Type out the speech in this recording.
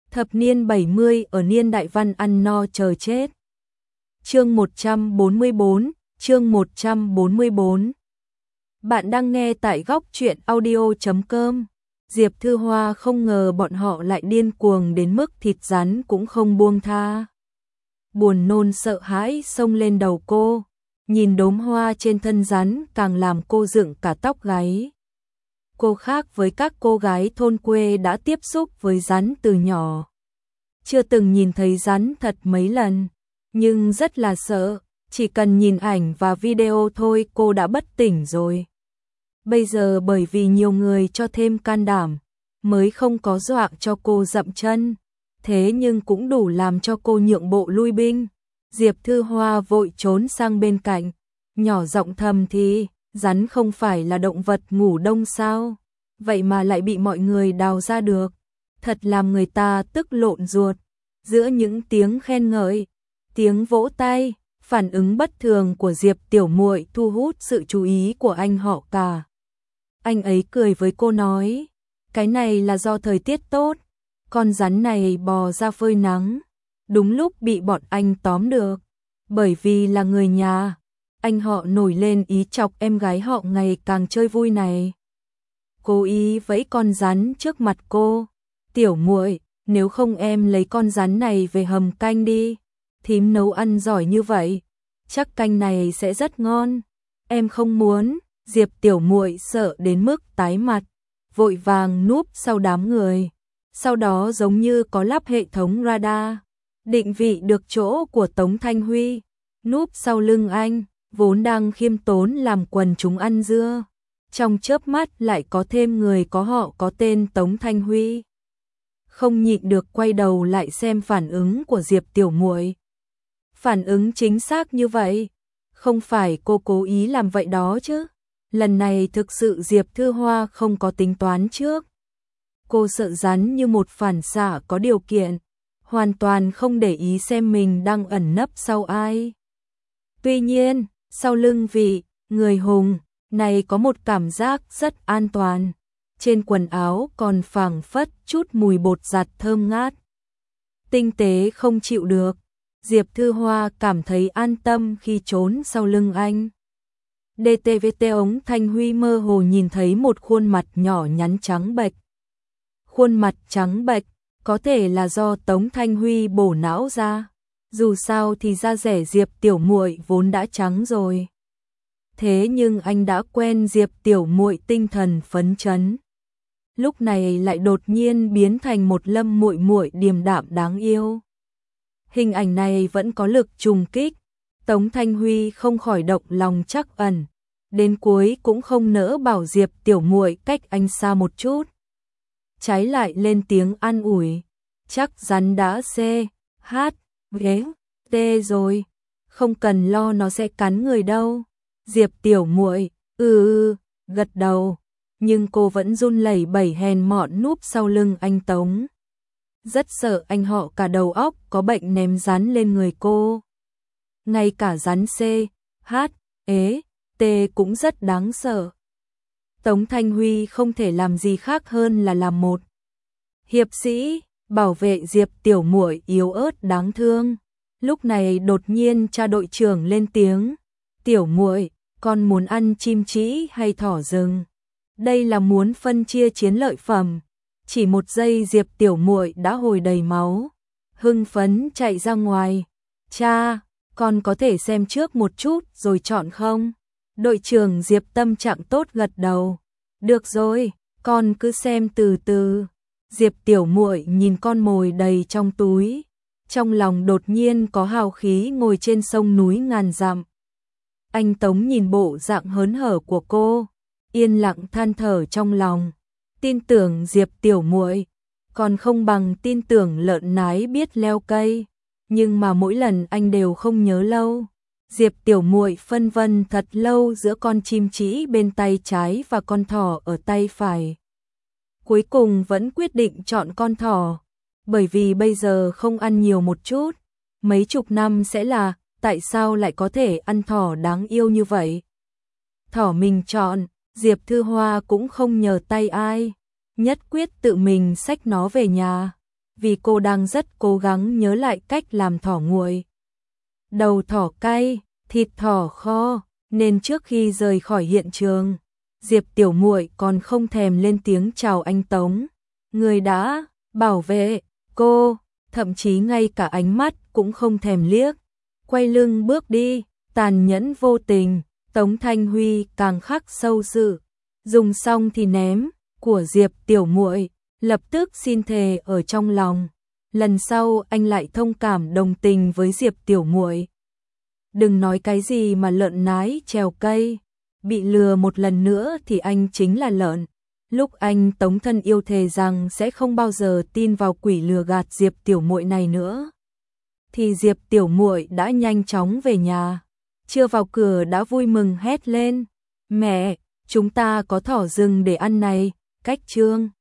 Thập niên 70 ở niên đại văn ăn no chờ chết. Chương 144, chương 144. Bạn đang nghe tại góc truyện audio.com. Diệp Thư Hoa không ngờ bọn họ lại điên cuồng đến mức thịt rắn cũng không buông tha. Buồn nôn sợ hãi xông lên đầu cô, nhìn đốm hoa trên thân rắn càng làm cô dựng cả tóc gáy. Cô khác với các cô gái thôn quê đã tiếp xúc với rắn từ nhỏ. Chưa từng nhìn thấy rắn thật mấy lần, nhưng rất là sợ, chỉ cần nhìn ảnh và video thôi cô đã bất tỉnh rồi. Bây giờ bởi vì nhiều người cho thêm can đảm, mới không có dọa cho cô dậm chân, thế nhưng cũng đủ làm cho cô nhượng bộ lui binh. Diệp Thư Hoa vội trốn sang bên cạnh, nhỏ giọng thầm thì, rắn không phải là động vật ngủ đông sao, vậy mà lại bị mọi người đào ra được, thật làm người ta tức lộn ruột. Giữa những tiếng khen ngợi, tiếng vỗ tay, phản ứng bất thường của Diệp tiểu muội thu hút sự chú ý của anh họ cả. Anh ấy cười với cô nói, cái này là do thời tiết tốt, con rắn này bò ra phơi nắng, đúng lúc bị bọn anh tóm được, bởi vì là người nhà. Anh họ nổi lên ý chọc em gái họ ngày càng chơi vui này. Cố ý vẫy con rắn trước mặt cô, tiểu muội, nếu không em lấy con rắn này về hầm canh đi, thím nấu ăn giỏi như vậy, chắc canh này sẽ rất ngon. Em không muốn. Diệp tiểu muội sợ đến mức tái mặt, vội vàng núp sau đám người, sau đó giống như có lắp hệ thống radar, định vị được chỗ của Tống Thanh Huy, núp sau lưng anh, vốn đang khiêm tốn làm quần chúng ăn dưa, trong chớp mắt lại có thêm người có họ có tên Tống Thanh Huy. Không nhịn được quay đầu lại xem phản ứng của Diệp tiểu muội. Phản ứng chính xác như vậy, không phải cô cố ý làm vậy đó chứ. Lần này thực sự Diệp Thư Hoa không có tính toán trước. Cô sợ rắn như một phản xạ có điều kiện, hoàn toàn không để ý xem mình đang ẩn nấp sau ai. Tuy nhiên, sau lưng vị người hùng này có một cảm giác rất an toàn. Trên quần áo còn phảng phất chút mùi bột giặt thơm ngát. Tinh tế không chịu được, Diệp Thư Hoa cảm thấy an tâm khi trốn sau lưng anh. DTVT ống Thanh Huy mơ hồ nhìn thấy một khuôn mặt nhỏ nhắn trắng bệch. Khuôn mặt trắng bệch, có thể là do Tống Thanh Huy bổ não ra. Dù sao thì da rẻ Diệp tiểu muội vốn đã trắng rồi. Thế nhưng anh đã quen Diệp tiểu muội tinh thần phấn chấn. Lúc này lại đột nhiên biến thành một Lâm muội muội điềm đạm đáng yêu. Hình ảnh này vẫn có lực trùng kích. Tống Thanh Huy không khỏi động lòng trắc ẩn, đến cuối cũng không nỡ bảo Diệp tiểu muội cách anh xa một chút. Trái lại lên tiếng an ủi, chắc rắn đã CHT rồi, không cần lo nó sẽ cắn người đâu. Diệp tiểu muội, gật đầu, nhưng cô vẫn run lẩy bẩy hèn mọn núp sau lưng anh Tống. Rất sợ anh họ cả đầu óc có bệnh ném rắn lên người cô. Ngay cả rắn CHT cũng rất đáng sợ. Tống Thanh Huy không thể làm gì khác hơn là làm một hiệp sĩ, bảo vệ Diệp tiểu muội yếu ớt đáng thương. Lúc này đột nhiên cha đội trưởng lên tiếng, tiểu muội, con muốn ăn chim trĩ hay thỏ rừng? Đây là muốn phân chia chiến lợi phẩm. Chỉ một giây Diệp tiểu muội đã hồi đầy máu, hưng phấn chạy ra ngoài. Cha, con có thể xem trước một chút rồi chọn không? Đội trưởng Diệp tâm trạng tốt gật đầu. Được rồi, con cứ xem từ từ. Diệp tiểu muội nhìn con mồi đầy trong túi, trong lòng đột nhiên có hào khí ngồi trên sông núi ngàn dặm. Anh Tống nhìn bộ dạng hớn hở của cô, yên lặng than thở trong lòng. Tin tưởng Diệp tiểu muội, còn không bằng tin tưởng lợn nái biết leo cây, nhưng mà mỗi lần anh đều không nhớ lâu. Diệp tiểu muội phân vân thật lâu giữa con chim trĩ bên tay trái và con thỏ ở tay phải. Cuối cùng vẫn quyết định chọn con thỏ, bởi vì bây giờ không ăn nhiều một chút, mấy chục năm sẽ là, tại sao lại có thể ăn thỏ đáng yêu như vậy? Thỏ mình chọn, Diệp Thư Hoa cũng không nhờ tay ai, nhất quyết tự mình xách nó về nhà. vì cô đang rất cố gắng nhớ lại cách làm thỏ nguội. Đầu thỏ cay, thịt thỏ kho, nên trước khi rời khỏi hiện trường, Diệp Tiểu Muội còn không thèm lên tiếng chào anh Tống, người đã bảo vệ cô, thậm chí ngay cả ánh mắt cũng không thèm liếc, quay lưng bước đi, tàn nhẫn vô tình. Tống Thanh Huy càng khắc sâu sự, dùng xong thì ném của Diệp Tiểu Muội, lập tức xin thề ở trong lòng, lần sau anh lại thông cảm đồng tình với Diệp Tiểu Muội. Đừng nói cái gì mà lợn nái trèo cây, bị lừa một lần nữa thì anh chính là lợn. Lúc anh Tống thân yêu thề rằng sẽ không bao giờ tin vào quỷ lừa gạt Diệp Tiểu Muội này nữa, thì Diệp Tiểu Muội đã nhanh chóng về nhà. Chưa vào cửa đã vui mừng hét lên, mẹ, chúng ta có thỏ rừng để ăn này, cách chương.